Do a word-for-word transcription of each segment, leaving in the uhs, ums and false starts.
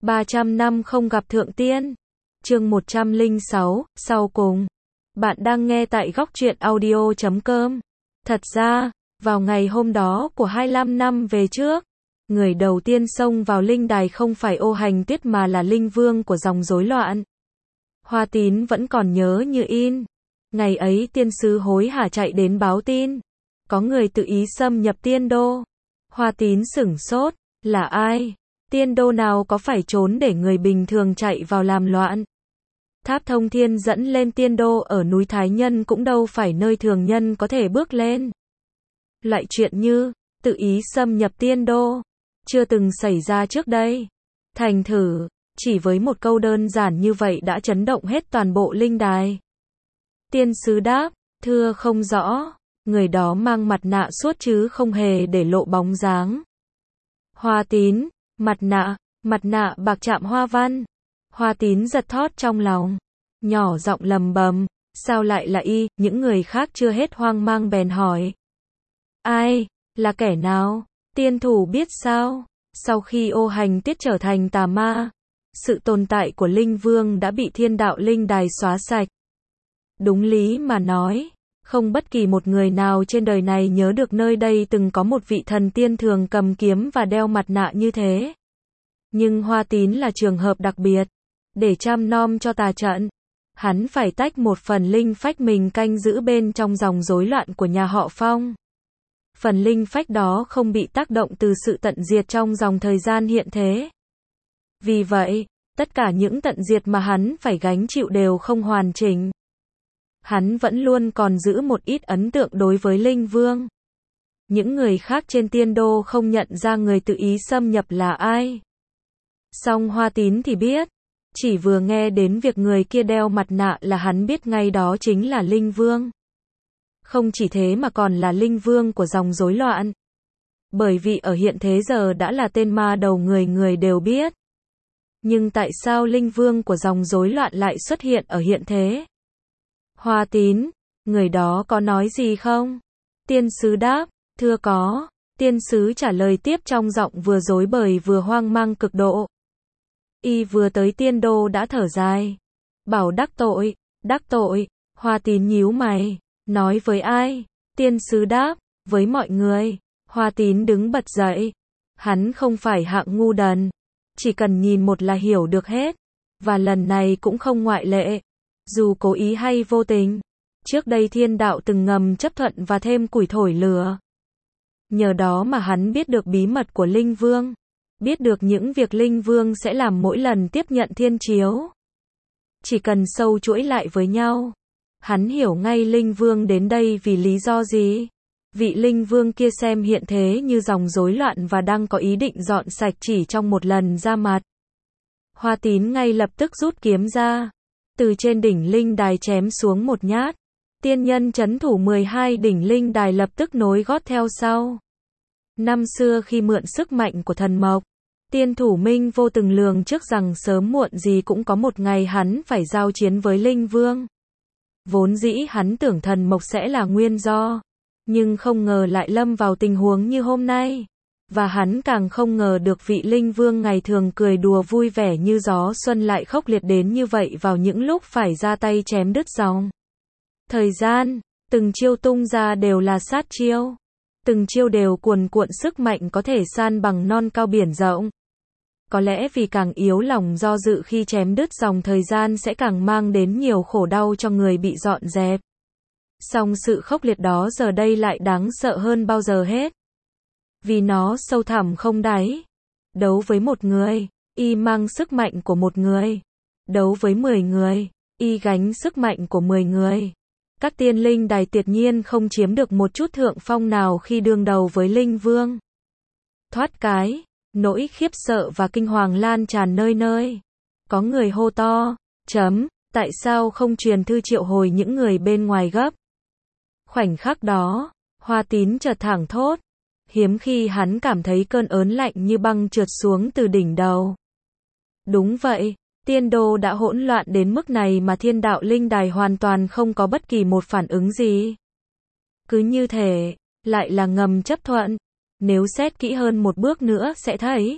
ba trăm năm không gặp thượng tiên. Chương một trăm lẻ sáu, sau cùng. Bạn đang nghe tại góc truyện audio chấm com. Thật ra, vào ngày hôm đó của hai mươi lăm năm về trước, người đầu tiên xông vào linh đài không phải Ô Hành Tuyết mà là linh vương của dòng rối loạn. Hoa Tín vẫn còn nhớ như in. Ngày ấy tiên sứ hối hả chạy đến báo tin. Có người tự ý xâm nhập tiên đô. Hoa Tín sửng sốt, là ai? Tiên đô nào có phải trốn để người bình thường chạy vào làm loạn? Tháp thông thiên dẫn lên tiên đô ở núi Thái Nhân cũng đâu phải nơi thường nhân có thể bước lên. Loại chuyện như, tự ý xâm nhập tiên đô, chưa từng xảy ra trước đây. Thành thử, chỉ với một câu đơn giản như vậy đã chấn động hết toàn bộ linh đài. Tiên sứ đáp, thưa không rõ, người đó mang mặt nạ suốt chứ không hề để lộ bóng dáng. Hoa Tín, mặt nạ, mặt nạ bạc chạm hoa văn. Hoa Tín giật thót trong lòng, nhỏ giọng lầm bầm, sao lại là y? Những người khác chưa hết hoang mang bèn hỏi. Ai? Là kẻ nào? Tiên thủ biết sao? Sau khi Ô Hành Tuyết trở thành tà ma, sự tồn tại của linh vương đã bị thiên đạo linh đài xóa sạch. Đúng lý mà nói, không bất kỳ một người nào trên đời này nhớ được nơi đây từng có một vị thần tiên thường cầm kiếm và đeo mặt nạ như thế. Nhưng Hoa Tín là trường hợp đặc biệt. Để chăm nom cho tà trận, hắn phải tách một phần linh phách mình canh giữ bên trong dòng rối loạn của nhà họ Phong. Phần linh phách đó không bị tác động từ sự tận diệt trong dòng thời gian hiện thế. Vì vậy, tất cả những tận diệt mà hắn phải gánh chịu đều không hoàn chỉnh. Hắn vẫn luôn còn giữ một ít ấn tượng đối với linh vương. Những người khác trên tiên đô không nhận ra người tự ý xâm nhập là ai. Song Hoa Tín thì biết. Chỉ vừa nghe đến việc người kia đeo mặt nạ là hắn biết ngay đó chính là linh vương. Không chỉ thế mà còn là linh vương của dòng rối loạn. Bởi vì ở hiện thế giờ đã là tên ma đầu người người đều biết. Nhưng tại sao linh vương của dòng rối loạn lại xuất hiện ở hiện thế? Hoa Tín, người đó có nói gì không? Tiên sứ đáp, thưa có. Tiên sứ trả lời tiếp trong giọng vừa rối bời vừa hoang mang cực độ. Y vừa tới tiên đô đã thở dài. Bảo đắc tội, đắc tội. Hoa Tín nhíu mày. Nói với ai? Tiên sứ đáp, với mọi người. Hoa Tín đứng bật dậy. Hắn không phải hạng ngu đần. Chỉ cần nhìn một là hiểu được hết. Và lần này cũng không ngoại lệ. Dù cố ý hay vô tình. Trước đây thiên đạo từng ngầm chấp thuận và thêm củi thổi lửa. Nhờ đó mà hắn biết được bí mật của linh vương. Biết được những việc linh vương sẽ làm mỗi lần tiếp nhận thiên chiếu. Chỉ cần sâu chuỗi lại với nhau. Hắn hiểu ngay linh vương đến đây vì lý do gì. Vị linh vương kia xem hiện thế như dòng rối loạn và đang có ý định dọn sạch chỉ trong một lần ra mặt. Hoa Tín ngay lập tức rút kiếm ra. Từ trên đỉnh linh đài chém xuống một nhát. Tiên nhân trấn thủ mười hai đỉnh linh đài lập tức nối gót theo sau. Năm xưa khi mượn sức mạnh của thần mộc, tiên thủ Minh Vô từng lường trước rằng sớm muộn gì cũng có một ngày hắn phải giao chiến với linh vương. Vốn dĩ hắn tưởng thần mộc sẽ là nguyên do, nhưng không ngờ lại lâm vào tình huống như hôm nay. Và hắn càng không ngờ được vị linh vương ngày thường cười đùa vui vẻ như gió xuân lại khốc liệt đến như vậy vào những lúc phải ra tay chém đứt dòng thời gian. Từng chiêu tung ra đều là sát chiêu. Từng chiêu đều cuồn cuộn sức mạnh có thể san bằng non cao biển rộng. Có lẽ vì càng yếu lòng do dự khi chém đứt dòng thời gian sẽ càng mang đến nhiều khổ đau cho người bị dọn dẹp. Song sự khốc liệt đó giờ đây lại đáng sợ hơn bao giờ hết. Vì nó sâu thẳm không đáy. Đấu với một người, y mang sức mạnh của một người. Đấu với mười người, y gánh sức mạnh của mười người. Các tiên linh đài tuyệt nhiên không chiếm được một chút thượng phong nào khi đương đầu với linh vương. Thoát cái, nỗi khiếp sợ và kinh hoàng lan tràn nơi nơi. Có người hô to, chấm, tại sao không truyền thư triệu hồi những người bên ngoài gấp? Khoảnh khắc đó, Hoa Tín chợt thảng thốt. Hiếm khi hắn cảm thấy cơn ớn lạnh như băng trượt xuống từ đỉnh đầu. Đúng vậy. Tiên đô đã hỗn loạn đến mức này mà thiên đạo linh đài hoàn toàn không có bất kỳ một phản ứng gì. Cứ như thể, lại là ngầm chấp thuận. Nếu xét kỹ hơn một bước nữa sẽ thấy,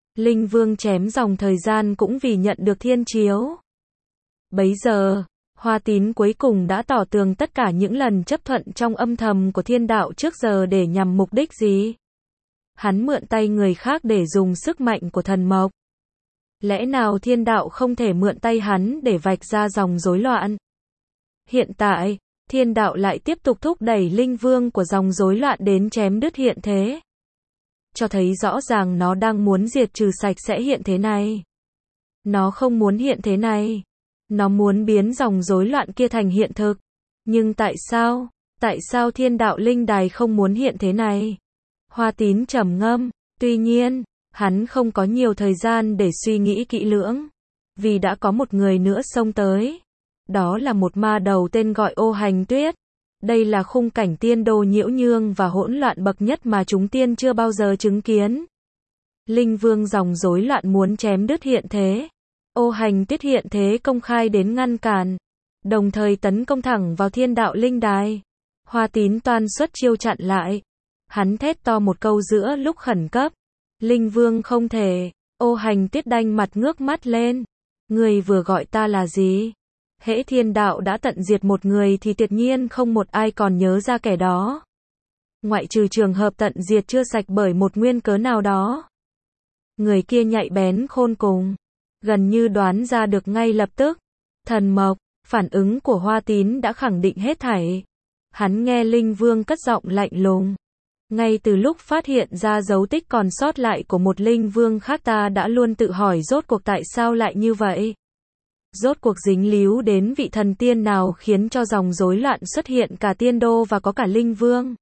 Linh Vương chém dòng thời gian cũng vì nhận được thiên chiếu. Bấy giờ, Hoa Tín cuối cùng đã tỏ tường tất cả những lần chấp thuận trong âm thầm của thiên đạo trước giờ để nhằm mục đích gì. Hắn mượn tay người khác để dùng sức mạnh của thần mộc. Lẽ nào thiên đạo không thể mượn tay hắn để vạch ra dòng rối loạn? Hiện tại, thiên đạo lại tiếp tục thúc đẩy linh vương của dòng rối loạn đến chém đứt hiện thế. Cho thấy rõ ràng nó đang muốn diệt trừ sạch sẽ hiện thế này. Nó không muốn hiện thế này. Nó muốn biến dòng rối loạn kia thành hiện thực. Nhưng tại sao? Tại sao thiên đạo linh đài không muốn hiện thế này? Hoa Tín trầm ngâm. Tuy nhiên, hắn không có nhiều thời gian để suy nghĩ kỹ lưỡng. Vì đã có một người nữa xông tới. Đó là một ma đầu tên gọi Ô Hành Tuyết. Đây là khung cảnh tiên đô nhiễu nhương và hỗn loạn bậc nhất mà chúng tiên chưa bao giờ chứng kiến. Linh vương dòng rối loạn muốn chém đứt hiện thế. Ô Hành Tuyết hiện thế công khai đến ngăn cản. Đồng thời tấn công thẳng vào thiên đạo linh đài. Hoa Tín toan xuất chiêu chặn lại. Hắn thét to một câu giữa lúc khẩn cấp. Linh vương không thể. Ô Hành Tuyết đanh mặt ngước mắt lên. Người vừa gọi ta là gì? Hễ thiên đạo đã tận diệt một người thì tuyệt nhiên không một ai còn nhớ ra kẻ đó. Ngoại trừ trường hợp tận diệt chưa sạch bởi một nguyên cớ nào đó. Người kia nhạy bén khôn cùng. Gần như đoán ra được ngay lập tức. Thần mộc, phản ứng của Hoa Tín đã khẳng định hết thảy. Hắn nghe Linh Vương cất giọng lạnh lùng. Ngay từ lúc phát hiện ra dấu tích còn sót lại của một Linh Vương khác ta đã luôn tự hỏi rốt cuộc tại sao lại như vậy. Rốt cuộc dính líu đến vị thần tiên nào khiến cho dòng rối loạn xuất hiện cả tiên đô và có cả Linh Vương.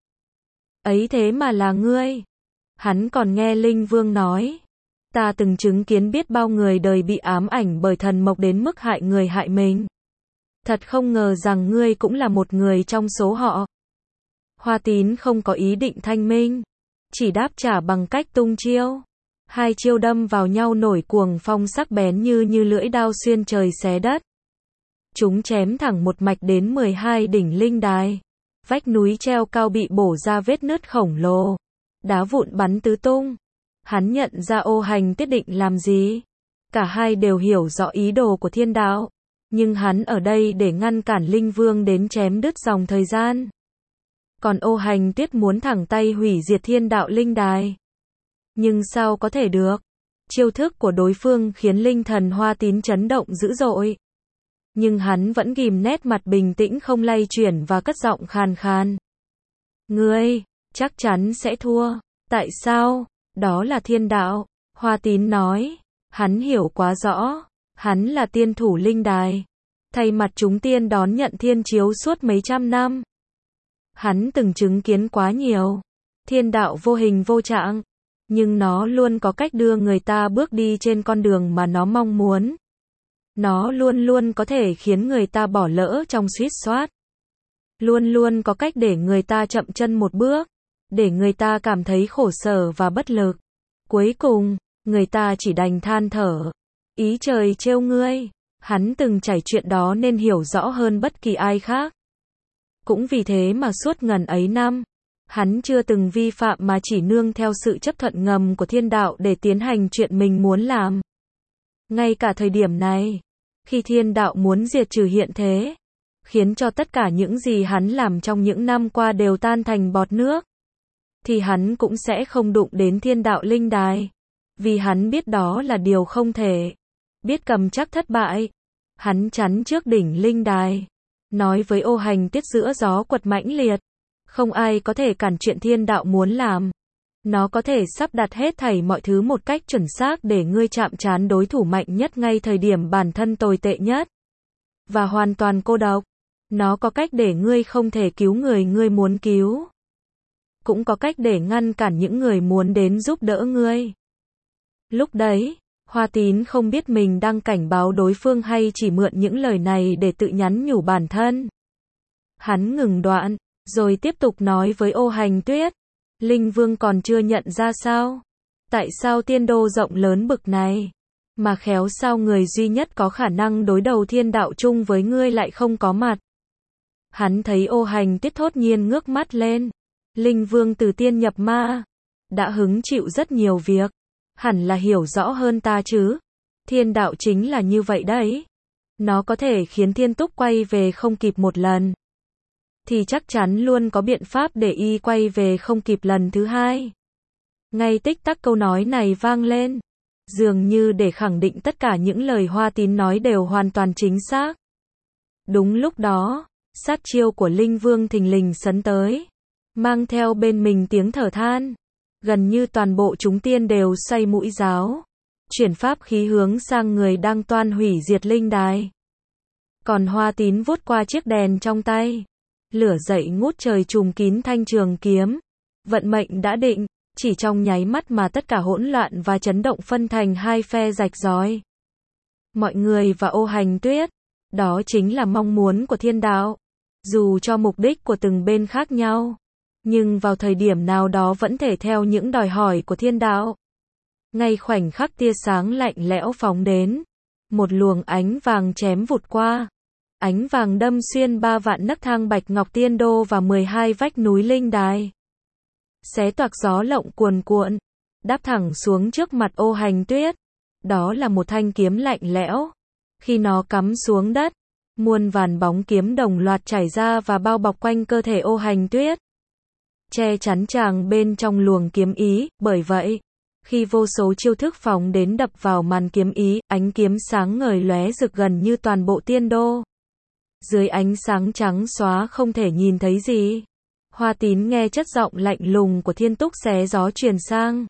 Ấy thế mà là ngươi. Hắn còn nghe Linh Vương nói. Ta từng chứng kiến biết bao người đời bị ám ảnh bởi thần mộc đến mức hại người hại mình. Thật không ngờ rằng ngươi cũng là một người trong số họ. Hoa Tín không có ý định thanh minh. Chỉ đáp trả bằng cách tung chiêu. Hai chiêu đâm vào nhau nổi cuồng phong sắc bén như như lưỡi đao xuyên trời xé đất. Chúng chém thẳng một mạch đến mười hai đỉnh linh đài. Vách núi treo cao bị bổ ra vết nứt khổng lồ. Đá vụn bắn tứ tung. Hắn nhận ra Ô Hành Tuyết định làm gì. Cả hai đều hiểu rõ ý đồ của thiên đạo. Nhưng hắn ở đây để ngăn cản Linh Vương đến chém đứt dòng thời gian. Còn Ô Hành Tuyết muốn thẳng tay hủy diệt thiên đạo linh đài. Nhưng sao có thể được? Chiêu thức của đối phương khiến linh thần Hoa Tín chấn động dữ dội. Nhưng hắn vẫn ghim nét mặt bình tĩnh không lay chuyển và cất giọng khàn khàn. Ngươi, chắc chắn sẽ thua. Tại sao? Đó là thiên đạo. Hoa Tín nói. Hắn hiểu quá rõ. Hắn là tiên thủ linh đài. Thay mặt chúng tiên đón nhận thiên chiếu suốt mấy trăm năm. Hắn từng chứng kiến quá nhiều. Thiên đạo vô hình vô trạng. Nhưng nó luôn có cách đưa người ta bước đi trên con đường mà nó mong muốn. Nó luôn luôn có thể khiến người ta bỏ lỡ trong suýt soát. Luôn luôn có cách để người ta chậm chân một bước. Để người ta cảm thấy khổ sở và bất lực. Cuối cùng, người ta chỉ đành than thở. Ý trời trêu ngươi. Hắn từng trải chuyện đó nên hiểu rõ hơn bất kỳ ai khác. Cũng vì thế mà suốt ngần ấy năm, hắn chưa từng vi phạm mà chỉ nương theo sự chấp thuận ngầm của thiên đạo để tiến hành chuyện mình muốn làm. Ngay cả thời điểm này, khi thiên đạo muốn diệt trừ hiện thế, khiến cho tất cả những gì hắn làm trong những năm qua đều tan thành bọt nước, thì hắn cũng sẽ không đụng đến thiên đạo linh đài. Vì hắn biết đó là điều không thể. Biết cầm chắc thất bại. Hắn chắn trước đỉnh linh đài. Nói với Ô Hành Tuyết giữa gió quật mãnh liệt. Không ai có thể cản chuyện thiên đạo muốn làm. Nó có thể sắp đặt hết thảy mọi thứ một cách chuẩn xác để ngươi chạm trán đối thủ mạnh nhất ngay thời điểm bản thân tồi tệ nhất. Và hoàn toàn cô độc. Nó có cách để ngươi không thể cứu người ngươi muốn cứu. Cũng có cách để ngăn cản những người muốn đến giúp đỡ ngươi. Lúc đấy, Hoa Tín không biết mình đang cảnh báo đối phương hay chỉ mượn những lời này để tự nhắn nhủ bản thân. Hắn ngừng đoạn, rồi tiếp tục nói với Ô Hành Tuyết. Linh Vương còn chưa nhận ra sao? Tại sao tiên đô rộng lớn bực này? Mà khéo sao người duy nhất có khả năng đối đầu thiên đạo chung với ngươi lại không có mặt? Hắn thấy Ô Hành Tuyết thốt nhiên ngước mắt lên. Linh Vương từ tiên nhập ma. Đã hứng chịu rất nhiều việc. hẳn là hiểu rõ hơn ta chứ. Thiên đạo chính là như vậy đấy. Nó có thể khiến Thiên Túc quay về không kịp một lần. Thì chắc chắn luôn có biện pháp để y quay về không kịp lần thứ hai. Ngay tích tắc câu nói này vang lên. Dường như để khẳng định tất cả những lời Hoa Tín nói đều hoàn toàn chính xác. Đúng lúc đó, sát chiêu của Linh Vương thình lình sấn tới. Mang theo bên mình tiếng thở than. Gần như toàn bộ chúng tiên đều xoay mũi giáo. Chuyển pháp khí hướng sang người đang toan hủy diệt linh đài. Còn Hoa Tín vuốt qua chiếc đèn trong tay. Lửa dậy ngút trời trùm kín thanh trường kiếm. Vận mệnh đã định, chỉ trong nháy mắt mà tất cả hỗn loạn và chấn động phân thành hai phe rạch ròi. Mọi người và Ô Hành Tuyết. Đó chính là mong muốn của thiên đạo. Dù cho mục đích của từng bên khác nhau. Nhưng vào thời điểm nào đó vẫn thể theo những đòi hỏi của thiên đạo. Ngay khoảnh khắc tia sáng lạnh lẽo phóng đến. Một luồng ánh vàng chém vụt qua. Ánh vàng đâm xuyên ba vạn nấc thang Bạch Ngọc Tiên Đô và mười hai vách núi linh đài. Xé toạc gió lộng cuồn cuộn. Đáp thẳng xuống trước mặt Ô Hành Tuyết. Đó là một thanh kiếm lạnh lẽo. Khi nó cắm xuống đất, muôn vàn bóng kiếm đồng loạt chảy ra và bao bọc quanh cơ thể Ô Hành Tuyết. Che chắn chàng bên trong luồng kiếm ý, bởi vậy, khi vô số chiêu thức phóng đến đập vào màn kiếm ý, ánh kiếm sáng ngời lóe rực gần như toàn bộ tiên đô. Dưới ánh sáng trắng xóa không thể nhìn thấy gì. Hoa Tín nghe chất giọng lạnh lùng của Thiên Túc xé gió truyền sang.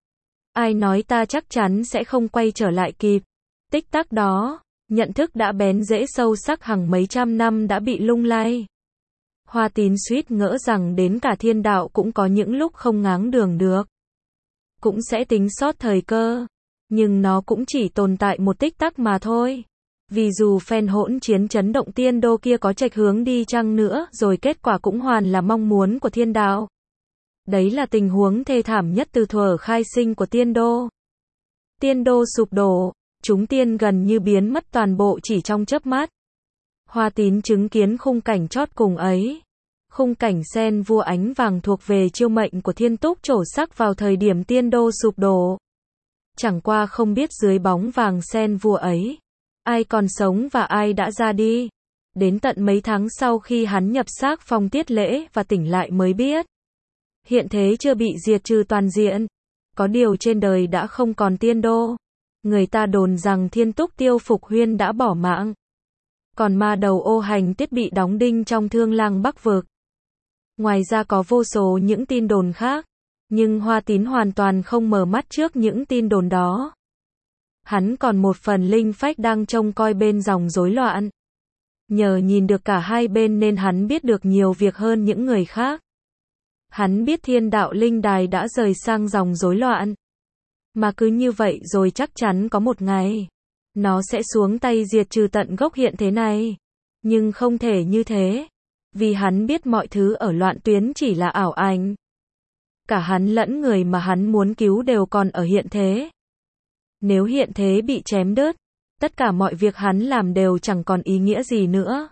Ai nói ta chắc chắn sẽ không quay trở lại kịp. Tích tắc đó, nhận thức đã bén rễ sâu sắc hàng mấy trăm năm đã bị lung lay. Hoa Tín suýt ngỡ rằng đến cả thiên đạo cũng có những lúc không ngáng đường được. Cũng sẽ tính sót thời cơ. Nhưng nó cũng chỉ tồn tại một tích tắc mà thôi. Vì dù phen hỗn chiến chấn động tiên đô kia có chệch hướng đi chăng nữa, rồi kết quả cũng hoàn là mong muốn của thiên đạo. Đấy là tình huống thê thảm nhất từ thuở khai sinh của tiên đô. Tiên đô sụp đổ, chúng tiên gần như biến mất toàn bộ chỉ trong chớp mắt. Hoa Tín chứng kiến khung cảnh chót cùng ấy. Khung cảnh sen vua ánh vàng thuộc về chiêu mệnh của Thiên Túc trổ sắc vào thời điểm tiên đô sụp đổ. Chẳng qua không biết dưới bóng vàng sen vua ấy, ai còn sống và ai đã ra đi. Đến tận mấy tháng sau khi hắn nhập xác Phong Tiết Lễ và tỉnh lại mới biết. Hiện thế chưa bị diệt trừ toàn diện. Có điều trên đời đã không còn tiên đô. Người ta đồn rằng Thiên Túc Tiêu Phục Huyên đã bỏ mạng. Còn ma đầu Ô Hành Tuyết bị đóng đinh trong Thương Lang Bắc Vực. Ngoài ra có vô số những tin đồn khác. Nhưng Hoa Tín hoàn toàn không mở mắt trước những tin đồn đó. Hắn còn một phần linh phách đang trông coi bên dòng rối loạn. Nhờ nhìn được cả hai bên nên hắn biết được nhiều việc hơn những người khác. Hắn biết thiên đạo linh đài đã rời sang dòng rối loạn. Mà cứ như vậy rồi chắc chắn có một ngày, nó sẽ xuống tay diệt trừ tận gốc hiện thế này. Nhưng không thể như thế. Vì hắn biết mọi thứ ở loạn tuyến chỉ là ảo ảnh. Cả hắn lẫn người mà hắn muốn cứu đều còn ở hiện thế. Nếu hiện thế bị chém đứt, tất cả mọi việc hắn làm đều chẳng còn ý nghĩa gì nữa.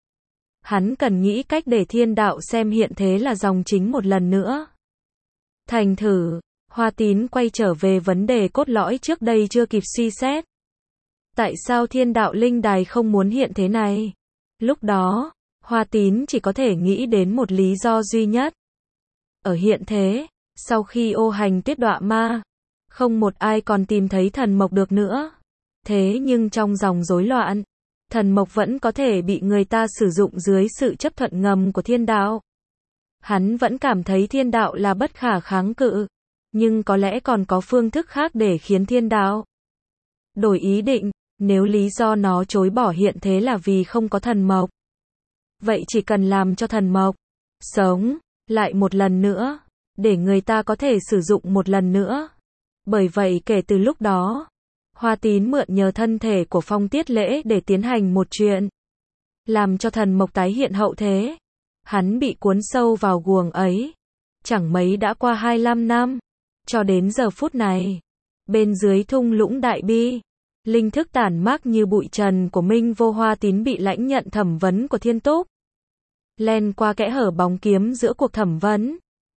Hắn cần nghĩ cách để thiên đạo xem hiện thế là dòng chính một lần nữa. Thành thử, Hoa Tín quay trở về vấn đề cốt lõi trước đây chưa kịp suy xét. Tại sao thiên đạo linh đài không muốn hiện thế này? Lúc đó, Hoa Tín chỉ có thể nghĩ đến một lý do duy nhất. Ở hiện thế, sau khi Ô Hành Tuyết đọa ma, không một ai còn tìm thấy thần mộc được nữa. Thế nhưng trong dòng rối loạn, thần mộc vẫn có thể bị người ta sử dụng dưới sự chấp thuận ngầm của thiên đạo. Hắn vẫn cảm thấy thiên đạo là bất khả kháng cự, nhưng có lẽ còn có phương thức khác để khiến thiên đạo đổi ý định. Nếu lý do nó chối bỏ hiện thế là vì không có thần mộc, vậy chỉ cần làm cho thần mộc sống lại một lần nữa, để người ta có thể sử dụng một lần nữa. Bởi vậy kể từ lúc đó, Hoa Tín mượn nhờ thân thể của Phong Tiết Lễ để tiến hành một chuyện, làm cho thần mộc tái hiện hậu thế. Hắn bị cuốn sâu vào guồng ấy. Chẳng mấy đã qua hai mươi lăm năm, cho đến giờ phút này, bên dưới thung lũng Đại Bi, linh thức tản mát như bụi trần của Minh Vô Hoa Tín bị lãnh nhận thẩm vấn của Thiên Túc. Len qua kẽ hở bóng kiếm giữa cuộc thẩm vấn,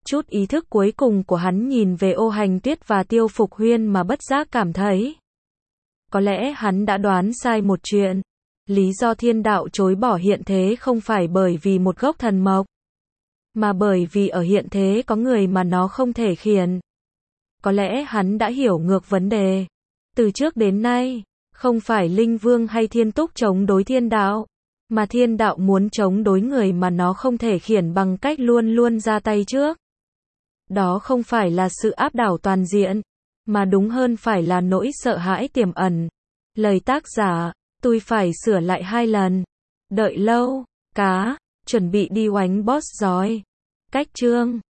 Chút ý thức cuối cùng của hắn nhìn về Ô Hành Tuyết và Tiêu Phục Huyên mà bất giác cảm thấy. Có lẽ hắn đã đoán sai một chuyện. Lý do thiên đạo chối bỏ hiện thế không phải bởi vì một gốc thần mộc, mà bởi vì ở hiện thế có người mà nó không thể khiển. Có lẽ hắn đã hiểu ngược vấn đề. Từ trước đến nay, không phải Linh Vương hay Thiên Túc chống đối thiên đạo, mà thiên đạo muốn chống đối người mà nó không thể khiển bằng cách luôn luôn ra tay trước. Đó không phải là sự áp đảo toàn diện, mà đúng hơn phải là nỗi sợ hãi tiềm ẩn. Lời tác giả, tôi phải sửa lại hai lần. Đợi lâu, cá, chuẩn bị đi oánh boss giói. Cách chương